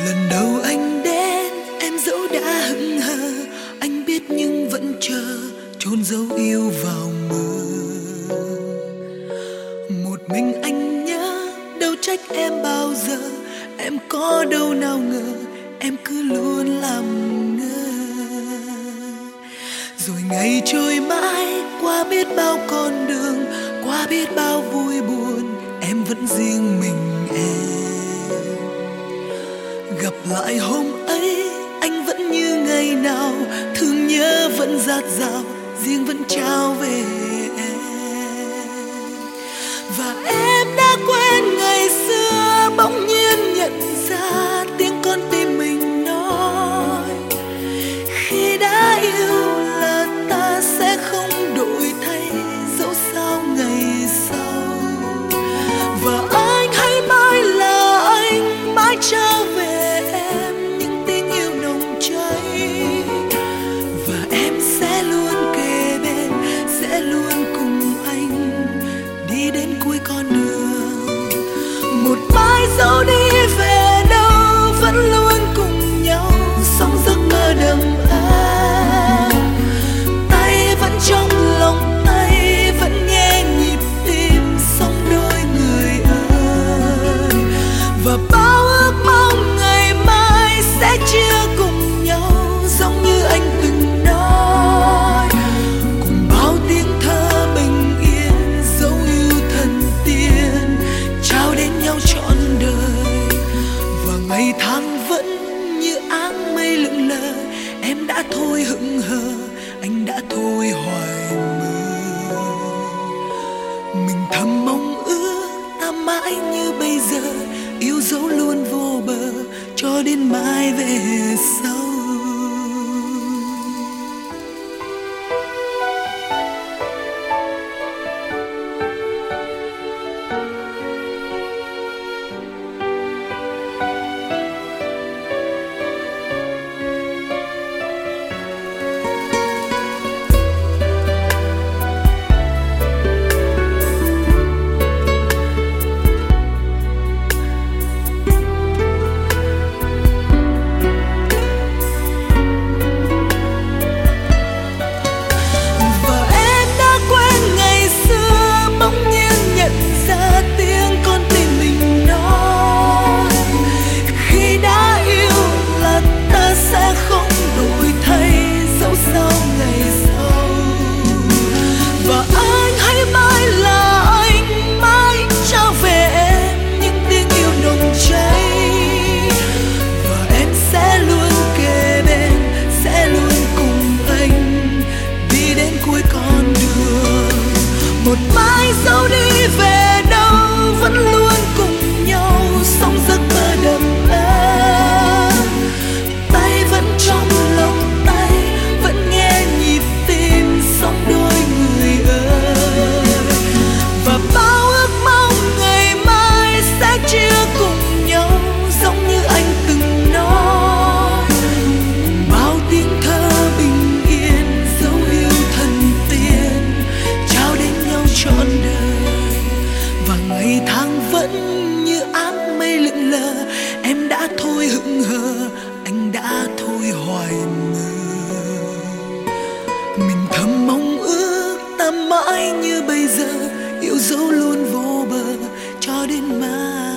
Lần đầu anh đến em dẫu đã hững hờ, anh biết nhưng vẫn chờ chôn dấu yêu vào mơ. Một mình anh nhớ, đâu trách em bao giờ, em có đâu nào ngờ em cứ luôn làm ngơ. Rồi ngày trôi mãi qua biết bao con đường, qua biết bao vui buồn, em vẫn riêng mình em. Gặp lại hôm ấy anh vẫn như ngày nào, thương nhớ vẫn dạt dào, riêng vẫn trao về em. Và em đã quên ngày xưa, bỗng nhiên nhận ra tiếng con tim mình nói, khi đã yêu là ta sẽ không đổi thay dẫu sao ngày sau. Và anh hãy mãi là anh, mãi trao về em những tình yêu nồng cháy. Và em sẽ luôn kề bên, sẽ luôn cùng anh đi đến cuối con đường. Một mãi dẫu đi về đâu vẫn luôn cùng nhau sống giấc mơ đầm ấm. Tay vẫn trong lòng tay, vẫn nghe nhịp tim sống đôi người ơi. Và bao ước mong ngày mai sẽ chia cùng nhau, giống như anh từng nói. Cùng bao tiếng thơ bình yên, dấu yêu thần tiên trao đến nhau trọn đời. Và ngày tháng vẫn như áng mây lững lờ, em đã thôi hững hờ, anh đã thôi hoài mơ. Mình thầm mong ước ta mãi như bây giờ, yêu dấu luôn vô bờ cho đến mai về sau. Một mãi dẫu đi về đâu vẫn luôn cùng nhau sống giấc mơ đầm ấm. Tay vẫn trong lòng tay, vẫn nghe nhịp tim sống đôi người ơi. Và bao ước mong ngày mai sẽ chia cùng nhau, giống như anh từng nói. Bao tiếng thơ bình yên, dấu yêu thần tiên trao đến trọn đời. Và ngày tháng vẫn như áng mây lững lờ, em đã thôi hững hờ, anh đã thôi hoài mơ. Mình thầm mong ước ta mãi như bây giờ, yêu dấu luôn vô bờ cho đến mai.